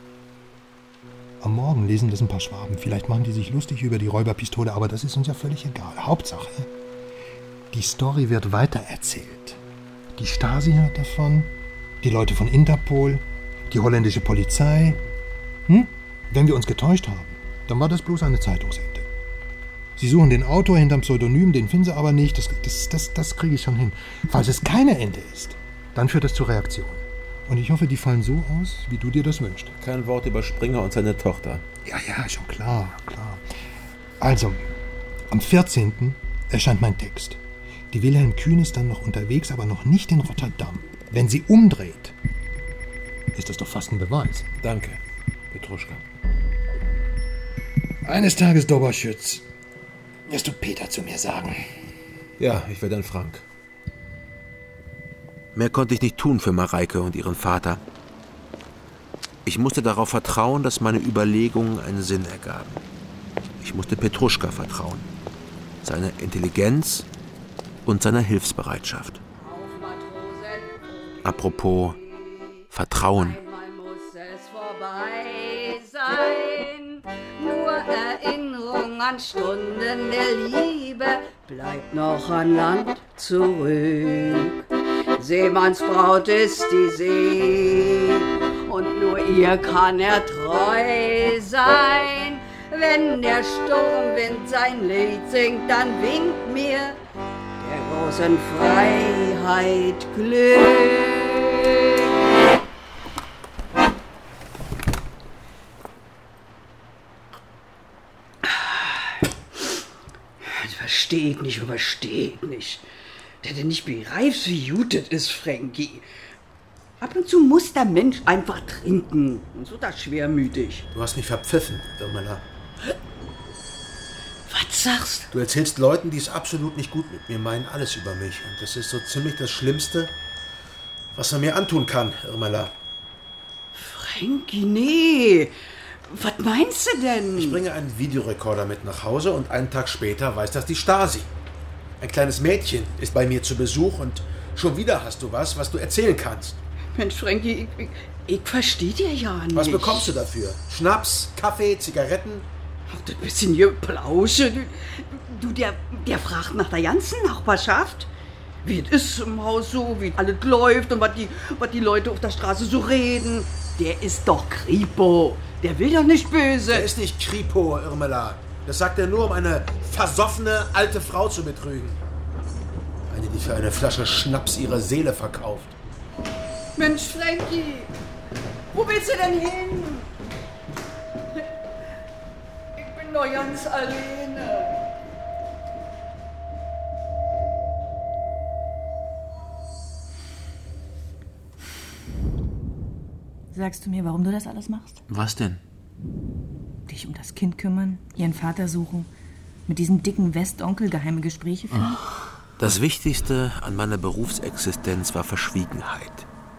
Am Morgen lesen das ein paar Schwaben. Vielleicht machen die sich lustig über die Räuberpistole, aber das ist uns ja völlig egal. Hauptsache, die Story wird weitererzählt. Die Stasi hört davon, die Leute von Interpol, die holländische Polizei. Wenn wir uns getäuscht haben, dann war das bloß eine Zeitungsente. Sie suchen den Autor hinterm Pseudonym, den finden sie aber nicht. Das kriege ich schon hin. Falls es keine Ente ist, dann führt das zu Reaktionen. Und ich hoffe, die fallen so aus, wie du dir das wünschst. Kein Wort über Springer und seine Tochter. Ja, schon klar. Also, am 14. erscheint mein Text. Die Wilhelm Kühn ist dann noch unterwegs, aber noch nicht in Rotterdam. Wenn sie umdreht, ist das doch fast ein Beweis. Danke, Petruschka. Eines Tages, Doberschütz, wirst du Peter zu mir sagen. Ja, ich werde ein Frank. Mehr konnte ich nicht tun für Mareike und ihren Vater. Ich musste darauf vertrauen, dass meine Überlegungen einen Sinn ergaben. Ich musste Petruschka vertrauen, seiner Intelligenz und seiner Hilfsbereitschaft. Apropos Vertrauen. Einmal muss es vorbei sein. Nur Erinnerung an Stunden der Liebe bleibt noch an Land zurück. Seemannsbraut ist die See und nur ihr kann er treu sein. Wenn der Sturmwind sein Lied singt, dann winkt mir der großen Freiheit Glück. Versteht nicht. Der denn nicht begreift, wie gut das ist, Frankie. Ab und zu muss der Mensch einfach trinken. Und so das schwermütig. Du hast mich verpfiffen, Irmela. Was sagst du? Du erzählst Leuten, die es absolut nicht gut mit mir meinen, alles über mich. Und das ist so ziemlich das Schlimmste, was man mir antun kann, Irmela. Frankie, nee. Was meinst du denn? Ich bringe einen Videorekorder mit nach Hause und einen Tag später weiß das die Stasi. Ein kleines Mädchen ist bei mir zu Besuch und Schon wieder hast du was du erzählen kannst. Mensch, Frankie, ich verstehe dir ja nicht. Was bekommst du dafür? Schnaps, Kaffee, Zigaretten? Ach, das bisschen Geplausche. Der fragt nach der ganzen Nachbarschaft. Wie es ist im Haus so, wie alles läuft und was die Leute auf der Straße so reden. Der ist doch Kripo. Der will doch nicht böse. Der ist nicht Kripo, Irmela. Das sagt er nur, um eine versoffene alte Frau zu betrügen. Eine, die für eine Flasche Schnaps ihre Seele verkauft. Mensch, Frankie, wo willst du denn hin? Ich bin doch ganz alleine. Sagst du mir, warum du das alles machst? Was denn? Dich um das Kind kümmern, ihren Vater suchen, mit diesem dicken Westonkel geheime Gespräche führen? Das Wichtigste an meiner Berufsexistenz war Verschwiegenheit.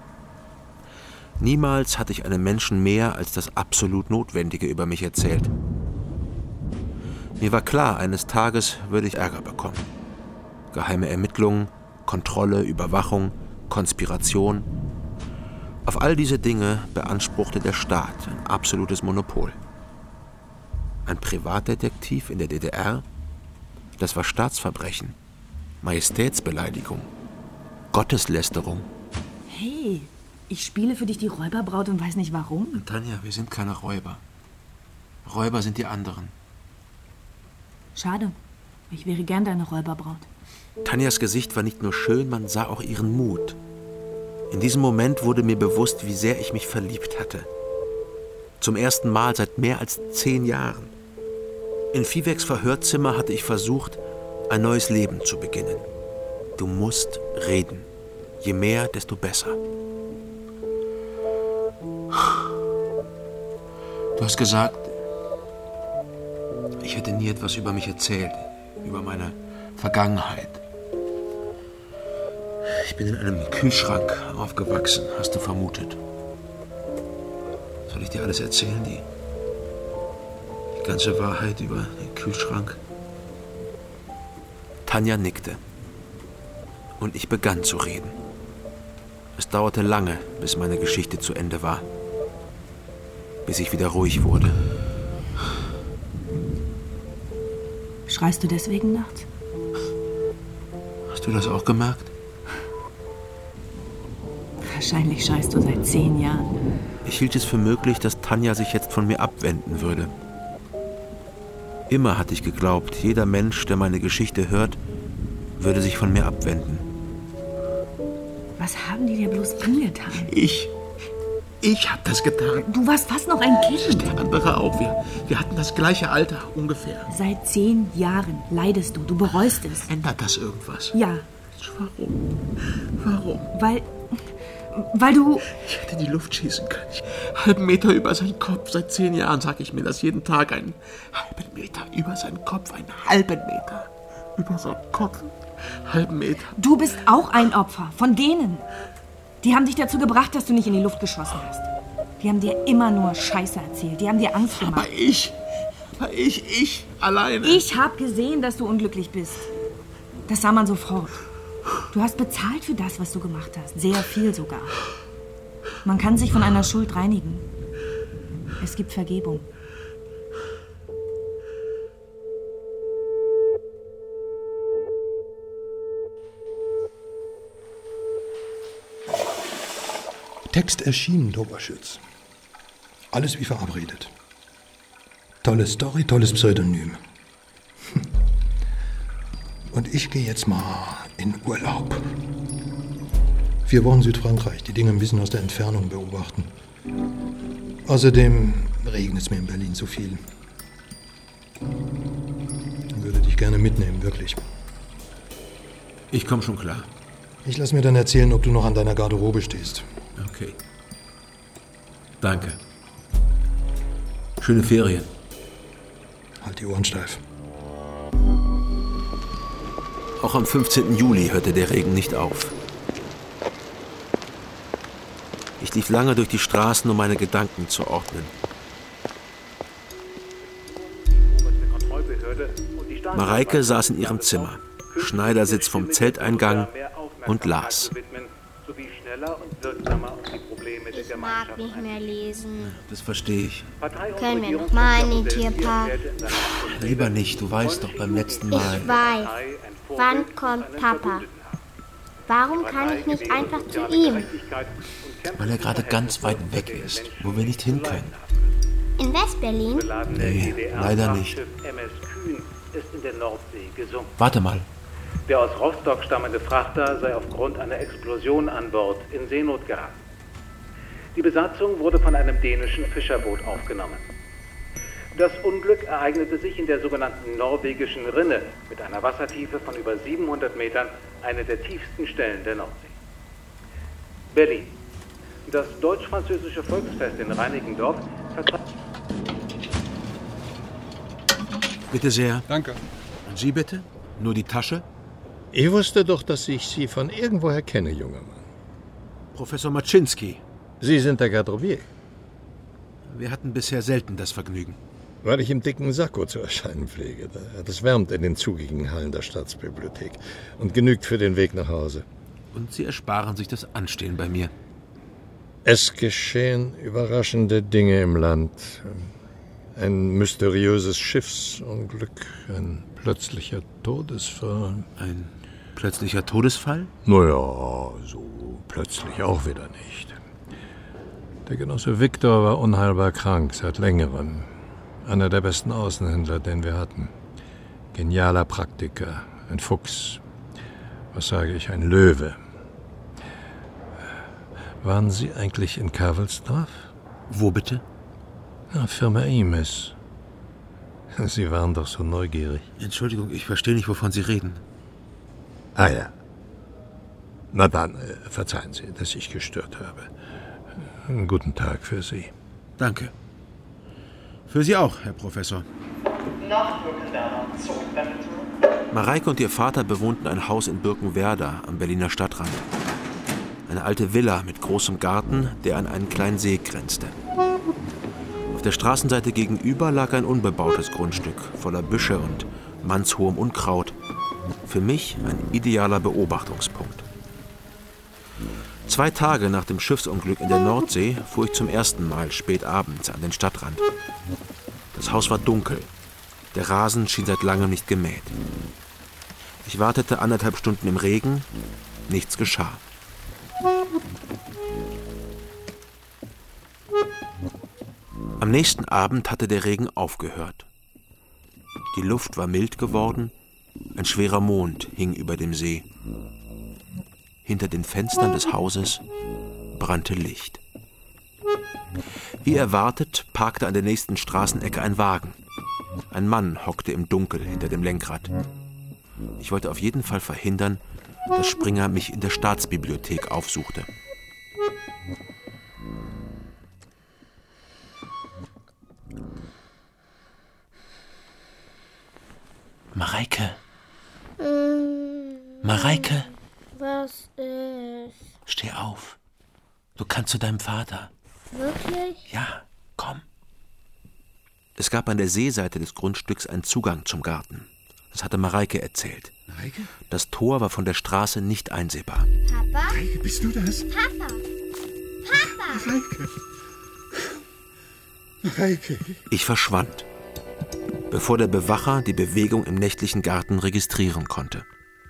Niemals hatte ich einem Menschen mehr als das absolut Notwendige über mich erzählt. Mir war klar, eines Tages würde ich Ärger bekommen. Geheime Ermittlungen, Kontrolle, Überwachung, Konspiration. Auf all diese Dinge beanspruchte der Staat ein absolutes Monopol. Ein Privatdetektiv in der DDR, das war Staatsverbrechen, Majestätsbeleidigung, Gotteslästerung. Hey, ich spiele für dich die Räuberbraut und weiß nicht warum. Tanja, wir sind keine Räuber. Räuber sind die anderen. Schade, ich wäre gern deine Räuberbraut. Tanjas Gesicht war nicht nur schön, man sah auch ihren Mut. In diesem Moment wurde mir bewusst, wie sehr ich mich verliebt hatte. Zum ersten Mal seit mehr als 10 Jahren. In Viehwecks Verhörzimmer hatte ich versucht, ein neues Leben zu beginnen. Du musst reden. Je mehr, desto besser. Du hast gesagt, ich hätte nie etwas über mich erzählt, über meine Vergangenheit. Ich bin in einem Kühlschrank aufgewachsen, hast du vermutet. Soll ich dir alles erzählen, die ganze Wahrheit über den Kühlschrank? Tanja nickte. Und ich begann zu reden. Es dauerte lange, bis meine Geschichte zu Ende war. Bis ich wieder ruhig wurde. Schreist du deswegen nachts? Hast du das auch gemerkt? Wahrscheinlich schreist du seit 10 Jahren. Ich hielt es für möglich, dass Tanja sich jetzt von mir abwenden würde. Immer hatte ich geglaubt, jeder Mensch, der meine Geschichte hört, würde sich von mir abwenden. Was haben die dir bloß angetan? Ich hab das getan. Du warst fast noch ein Kind. Der andere auch. Wir hatten das gleiche Alter, ungefähr. Seit 10 Jahren leidest du. Du bereust es. Ändert das irgendwas? Ja. Warum? Weil du... Ich hätte in die Luft schießen können. Einen halben Meter über seinen Kopf. Seit 10 Jahren sage ich mir das jeden Tag. Einen halben Meter über seinen Kopf. Einen halben Meter über seinen Kopf. Halben Meter. Du bist auch ein Opfer von denen. Die haben dich dazu gebracht, dass du nicht in die Luft geschossen hast. Die haben dir immer nur Scheiße erzählt. Die haben dir Angst gemacht. Aber ich alleine. Ich habe gesehen, dass du unglücklich bist. Das sah man sofort. Du hast bezahlt für das, was du gemacht hast. Sehr viel sogar. Man kann sich von einer Schuld reinigen. Es gibt Vergebung. Text erschienen, Doberschütz. Alles wie verabredet. Tolle Story, tolles Pseudonym. Und ich gehe jetzt mal in Urlaub. 4 Wochen Südfrankreich, die Dinge ein bisschen aus der Entfernung beobachten. Außerdem regnet es mir in Berlin zu viel. Ich würde dich gerne mitnehmen, wirklich. Ich komme schon klar. Ich lass mir dann erzählen, ob du noch an deiner Garderobe stehst. Okay. Danke. Schöne Ferien. Halt die Ohren steif. Auch am 15. Juli hörte der Regen nicht auf. Ich lief lange durch die Straßen, um meine Gedanken zu ordnen. Mareike saß in ihrem Zimmer. Schneidersitz vom Zelteingang, und las. Sowie schneller und wirksamer auf die Probleme der Ich mag nicht mehr lesen. Das verstehe ich. Können wir noch mal in den Tierpark? Lieber nicht, du weißt doch beim letzten Mal. Ich weiß. Wann kommt Papa? Warum kann ich nicht einfach zu ihm? Weil er gerade ganz weit weg ist, wo wir nicht hin können. In West-Berlin? Nee, leider nicht. MS Kühn ist in der Nordsee gesunken. Warte mal. Der aus Rostock stammende Frachter sei aufgrund einer Explosion an Bord in Seenot geraten. Die Besatzung wurde von einem dänischen Fischerboot aufgenommen. Das Unglück ereignete sich in der sogenannten norwegischen Rinne mit einer Wassertiefe von über 700 Metern, eine der tiefsten Stellen der Nordsee. Berlin. Das deutsch-französische Volksfest in Reinickendorf vertreibt... Bitte sehr. Danke. Und Sie bitte? Nur die Tasche? Ich wusste doch, dass ich Sie von irgendwoher kenne, junger Mann. Professor Maczynski. Sie sind der Garderobier. Wir hatten bisher selten das Vergnügen. Weil ich im dicken Sakko zu erscheinen pflege. Das wärmt in den zugigen Hallen der Staatsbibliothek und genügt für den Weg nach Hause. Und Sie ersparen sich das Anstehen bei mir. Es geschehen überraschende Dinge im Land. Ein mysteriöses Schiffsunglück, ein plötzlicher Todesfall. Ein plötzlicher Todesfall? Naja, so plötzlich auch wieder nicht. Der Genosse Viktor war unheilbar krank seit längerem. Einer der besten Außenhändler, den wir hatten. Genialer Praktiker, ein Fuchs. Was sage ich, ein Löwe. Waren Sie eigentlich in Kavelsdorf? Wo bitte? Ja, Firma Imes. Sie waren doch so neugierig. Entschuldigung, ich verstehe nicht, wovon Sie reden. Ah ja. Na dann, verzeihen Sie, dass ich gestört habe. Einen guten Tag für Sie. Danke. Für Sie auch, Herr Professor. Nach Birkenwerder zurückwenden. Mareike und ihr Vater bewohnten ein Haus in Birkenwerder am Berliner Stadtrand. Eine alte Villa mit großem Garten, der an einen kleinen See grenzte. Auf der Straßenseite gegenüber lag ein unbebautes Grundstück voller Büsche und mannshohem Unkraut. Für mich ein idealer Beobachtungspunkt. 2 Tage nach dem Schiffsunglück in der Nordsee fuhr ich zum ersten Mal spät abends an den Stadtrand. Das Haus war dunkel. Der Rasen schien seit langem nicht gemäht. Ich wartete 1,5 Stunden im Regen. Nichts geschah. Am nächsten Abend hatte der Regen aufgehört. Die Luft war mild geworden. Ein schwerer Mond hing über dem See. Hinter den Fenstern des Hauses brannte Licht. Wie erwartet parkte an der nächsten Straßenecke ein Wagen. Ein Mann hockte im Dunkel hinter dem Lenkrad. Ich wollte auf jeden Fall verhindern, dass Springer mich in der Staatsbibliothek aufsuchte. Mareike? Mareike? Was ist? Steh auf. Du kannst zu deinem Vater. Wirklich? Ja, komm. Es gab an der Seeseite des Grundstücks einen Zugang zum Garten. Das hatte Mareike erzählt. Mareike? Das Tor war von der Straße nicht einsehbar. Papa? Mareike, bist du das? Papa! Papa! Mareike! Mareike! Ich verschwand, bevor der Bewacher die Bewegung im nächtlichen Garten registrieren konnte.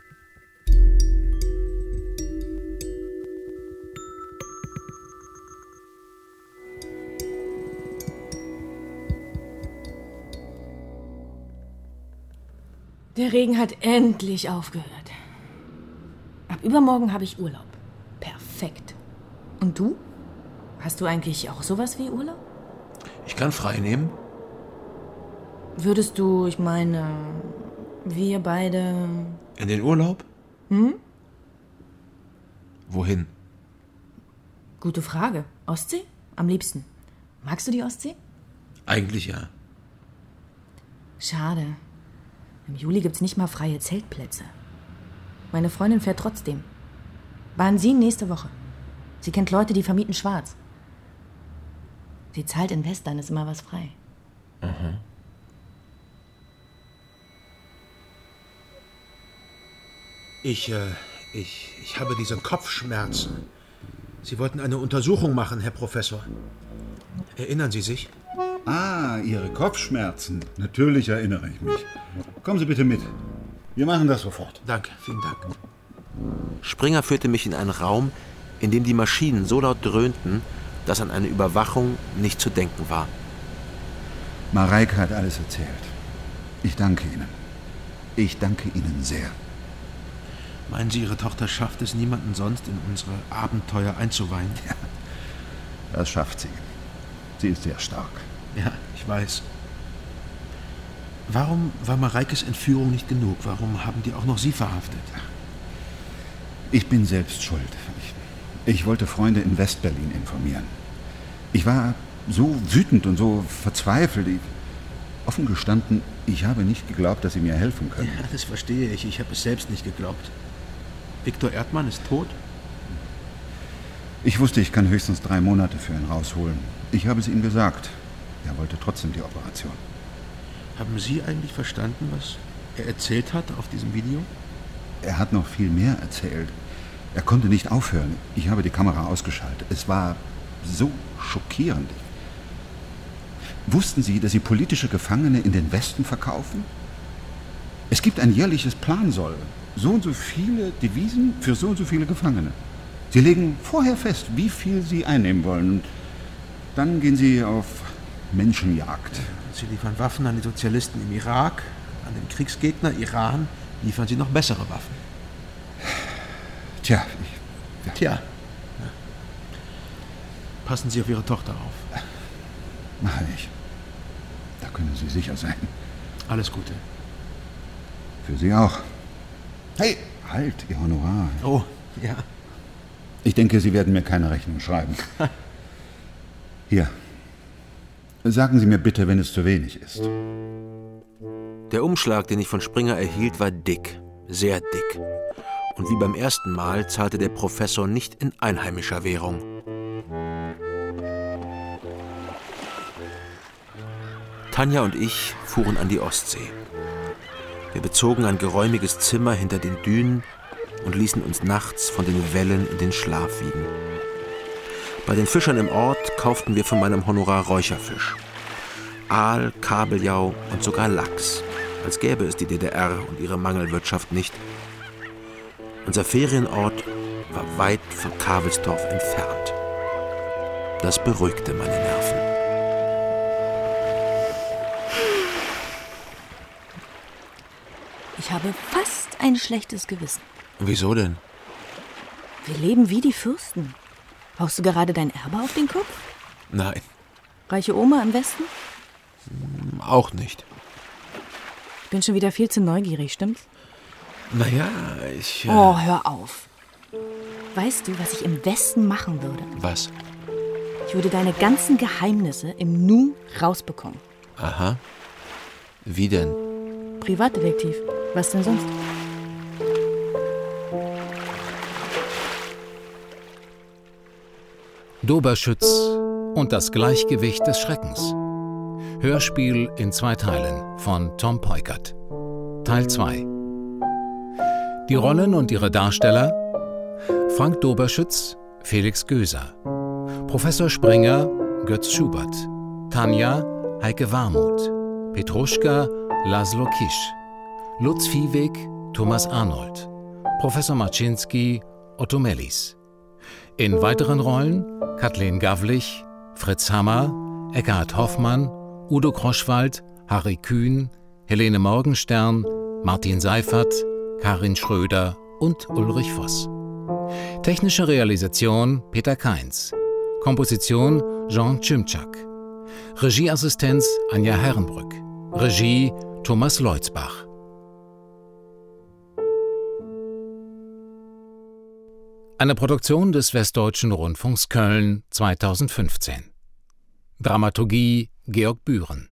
Der Regen hat endlich aufgehört. Ab übermorgen habe ich Urlaub. Perfekt. Und du? Hast du eigentlich auch sowas wie Urlaub? Ich kann frei nehmen. Würdest du, ich meine, wir beide... In den Urlaub? Hm? Wohin? Gute Frage. Ostsee? Am liebsten. Magst du die Ostsee? Eigentlich ja. Schade. Im Juli gibt's nicht mal freie Zeltplätze. Meine Freundin fährt trotzdem. Bahnsien nächste Woche. Sie kennt Leute, die vermieten schwarz. Sie zahlt in West, dann ist immer was frei. Mhm. Ich habe diese Kopfschmerzen. Sie wollten eine Untersuchung machen, Herr Professor. Erinnern Sie sich? Ah, Ihre Kopfschmerzen. Natürlich erinnere ich mich. Kommen Sie bitte mit. Wir machen das sofort. Danke, vielen Dank. Springer führte mich in einen Raum, in dem die Maschinen so laut dröhnten, dass an eine Überwachung nicht zu denken war. Mareike hat alles erzählt. Ich danke Ihnen. Ich danke Ihnen sehr. Meinen Sie, Ihre Tochter schafft es, niemanden sonst in unsere Abenteuer einzuweihen? Ja, das schafft sie. Sie ist sehr stark. Ja, ich weiß. Warum war Mareikes Entführung nicht genug? Warum haben die auch noch Sie verhaftet? Ich bin selbst schuld. Ich wollte Freunde in Westberlin informieren. Ich war so wütend und so verzweifelt. Offen gestanden, ich habe nicht geglaubt, dass Sie mir helfen können. Ja, das verstehe ich. Ich habe es selbst nicht geglaubt. Viktor Erdmann ist tot? Ich wusste, ich kann höchstens 3 Monate für ihn rausholen. Ich habe es ihm gesagt. Er wollte trotzdem die Operation. Haben Sie eigentlich verstanden, was er erzählt hat auf diesem Video? Er hat noch viel mehr erzählt. Er konnte nicht aufhören. Ich habe die Kamera ausgeschaltet. Es war so schockierend. Wussten Sie, dass Sie politische Gefangene in den Westen verkaufen? Es gibt ein jährliches Plansoll. So und so viele Devisen für so und so viele Gefangene. Sie legen vorher fest, wie viel Sie einnehmen wollen. Und dann gehen Sie auf Menschenjagd. Sie liefern Waffen an die Sozialisten im Irak, an den Kriegsgegner Iran liefern Sie noch bessere Waffen. Tja, Ja. Passen Sie auf Ihre Tochter auf. Mache ich. Da können Sie sicher sein. Alles Gute. Für Sie auch. Hey, halt, Ihr Honorar. Oh, ja. Ich denke, Sie werden mir keine Rechnung schreiben. Hier. Sagen Sie mir bitte, wenn es zu wenig ist. Der Umschlag, den ich von Springer erhielt, war dick, sehr dick. Und wie beim ersten Mal zahlte der Professor nicht in einheimischer Währung. Tanja und ich fuhren an die Ostsee. Wir bezogen ein geräumiges Zimmer hinter den Dünen und ließen uns nachts von den Wellen in den Schlaf wiegen. Bei den Fischern im Ort kauften wir von meinem Honorar Räucherfisch. Aal, Kabeljau und sogar Lachs, als gäbe es die DDR und ihre Mangelwirtschaft nicht. Unser Ferienort war weit von Kavelsdorf entfernt. Das beruhigte meine Nerven. Ich habe fast ein schlechtes Gewissen. Wieso denn? Wir leben wie die Fürsten. Haust du gerade dein Erbe auf den Kopf? Nein, Reiche Oma im Westen? auch nicht. Ich bin schon wieder viel zu neugierig, stimmt's? Naja, ich... Oh, hör auf. Weißt du, was ich im Westen machen würde? Was? Ich würde deine ganzen Geheimnisse im Nu rausbekommen. Aha. Wie denn? Privatdetektiv. Was denn sonst? Doberschütz und das Gleichgewicht des Schreckens. Hörspiel in 2 Teilen von Tom Peukert. Teil 2. Die Rollen und ihre Darsteller: Frank Doberschütz, Felix Göser, Professor Springer, Götz Schubert, Tanja, Heike Warmuth, Petruschka, Laszlo Kisch, Lutz Viehweg, Thomas Arnold, Professor Marczynski, Otto Mellis. In weiteren Rollen Kathleen Gawlich, Fritz Hammer, Eckhard Hoffmann, Udo Kroschwald, Harry Kühn, Helene Morgenstern, Martin Seifert, Karin Schröder und Ulrich Voss. Technische Realisation Peter Kainz. Komposition Jean Tschimczak. Regieassistenz Anja Herrenbrück. Regie Thomas Leutzbach. Eine Produktion des Westdeutschen Rundfunks Köln 2015. Dramaturgie Georg Bühren.